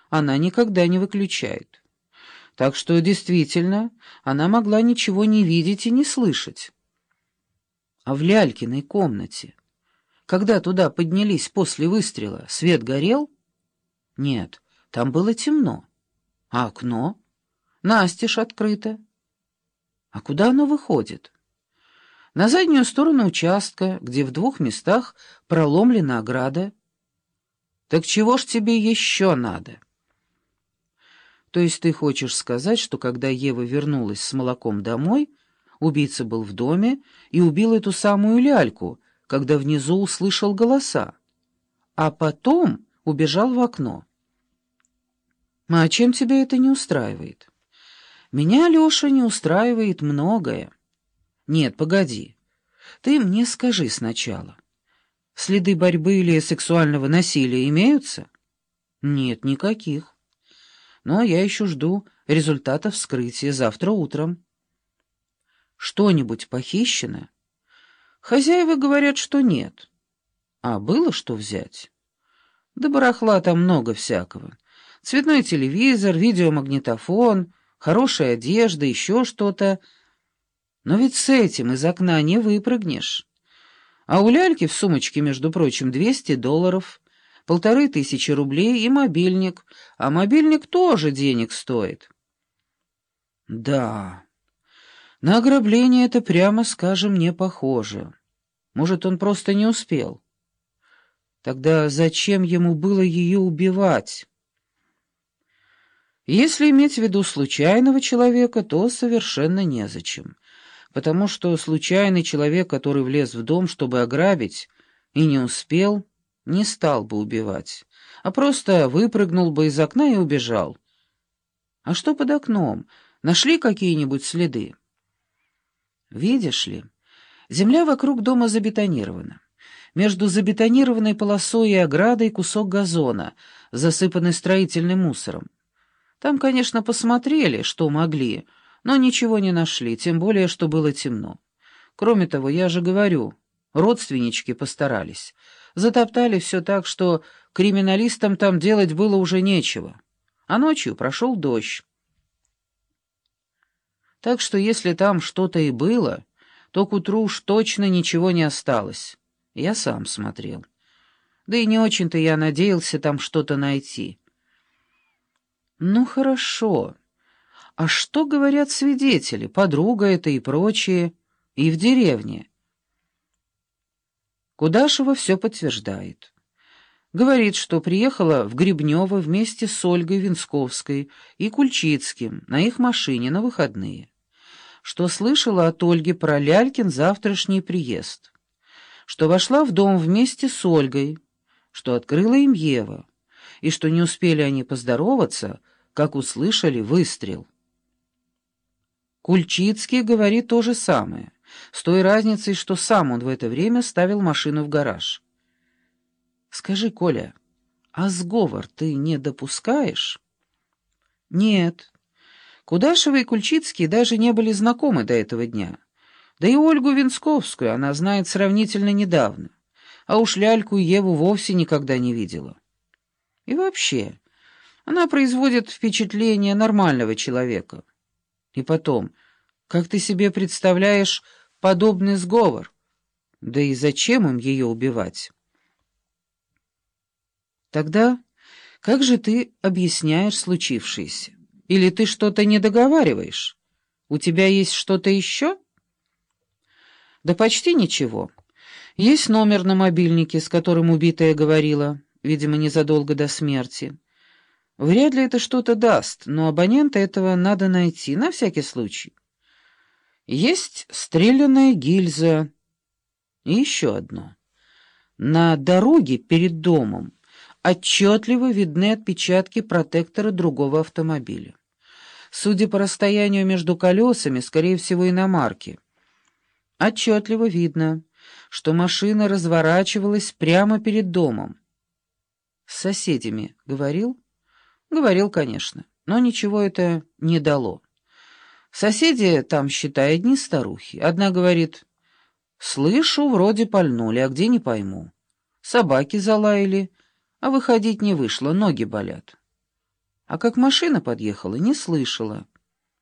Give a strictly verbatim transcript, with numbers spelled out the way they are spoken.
она никогда не выключает. Так что, действительно, она могла ничего не видеть и не слышать. А в Лялькиной комнате, когда туда поднялись после выстрела, свет горел? Нет, там было темно. А окно? Настежь открыто. А куда оно выходит? На заднюю сторону участка, где в двух местах проломлена ограда. Так чего ж тебе еще надо? То есть ты хочешь сказать, что когда Ева вернулась с молоком домой, убийца был в доме и убил эту самую Ляльку, когда внизу услышал голоса, а потом убежал в окно? А чем тебя это не устраивает? Меня, Леша, не устраивает многое. Нет, погоди. Ты мне скажи сначала. Следы борьбы или сексуального насилия имеются? Нет, никаких. Но я еще жду результатов вскрытия завтра утром. Что-нибудь похищено? Хозяева говорят, что нет. А было что взять? Да барахла там много всякого. Цветной телевизор, видеомагнитофон, хорошая одежда, еще что-то. Но ведь с этим из окна не выпрыгнешь. А у Ляльки в сумочке, между прочим, двести долларов, полторы тысячи рублей и мобильник, а мобильник тоже денег стоит. Да, на ограбление это, прямо скажем, не похоже. Может, он просто не успел. Тогда зачем ему было ее убивать? Если иметь в виду случайного человека, то совершенно незачем, потому что случайный человек, который влез в дом, чтобы ограбить, и не успел, не стал бы убивать, а просто выпрыгнул бы из окна и убежал. А что под окном? Нашли какие-нибудь следы? Видишь ли, земля вокруг дома забетонирована. Между забетонированной полосой и оградой кусок газона, засыпанный строительным мусором. Там, конечно, посмотрели, что могли, но ничего не нашли, тем более, что было темно. Кроме того, я же говорю, родственнички постарались. Затоптали все так, что криминалистам там делать было уже нечего. А ночью прошел дождь. Так что если там что-то и было, то к утру уж точно ничего не осталось. Я сам смотрел. Да и не очень-то я надеялся там что-то найти. Ну, хорошо. А что говорят свидетели, подруга это и прочие, и в деревне? Кудашева все подтверждает. Говорит, что приехала в Гребнево вместе с Ольгой Винсковской и Кульчицким на их машине на выходные. Что слышала от Ольги про Лялькин завтрашний приезд. Что вошла в дом вместе с Ольгой, что открыла им Ева, и что не успели они поздороваться, как услышали выстрел. Кульчицкий говорит то же самое, с той разницей, что сам он в это время ставил машину в гараж. Скажи, Коля, а сговор ты не допускаешь? Нет. Кудашева и Кульчицкий даже не были знакомы до этого дня. Да и Ольгу Винсковскую она знает сравнительно недавно, а уж Ляльку и Еву вовсе никогда не видела. И вообще, она производит впечатление нормального человека. И потом, как ты себе представляешь подобный сговор? Да и зачем им ее убивать? Тогда как же ты объясняешь случившееся? Или ты что-то не договариваешь? У тебя есть что-то еще? Да почти ничего. Есть номер на мобильнике, с которым убитая говорила, видимо, незадолго до смерти. Вряд ли это что-то даст, но абонента этого надо найти, на всякий случай. Есть стрелянная гильза. И еще одно. На дороге перед домом отчетливо видны отпечатки протектора другого автомобиля. Судя по расстоянию между колесами, скорее всего, иномарки. Отчетливо видно, что машина разворачивалась прямо перед домом. С соседями говорил? Говорил, конечно, но ничего это не дало. Соседи там, считай, одни старухи. Одна говорит: «Слышу, вроде пальнули, а где — не пойму. Собаки залаяли, а выходить не вышло, ноги болят». А как машина подъехала, не слышала.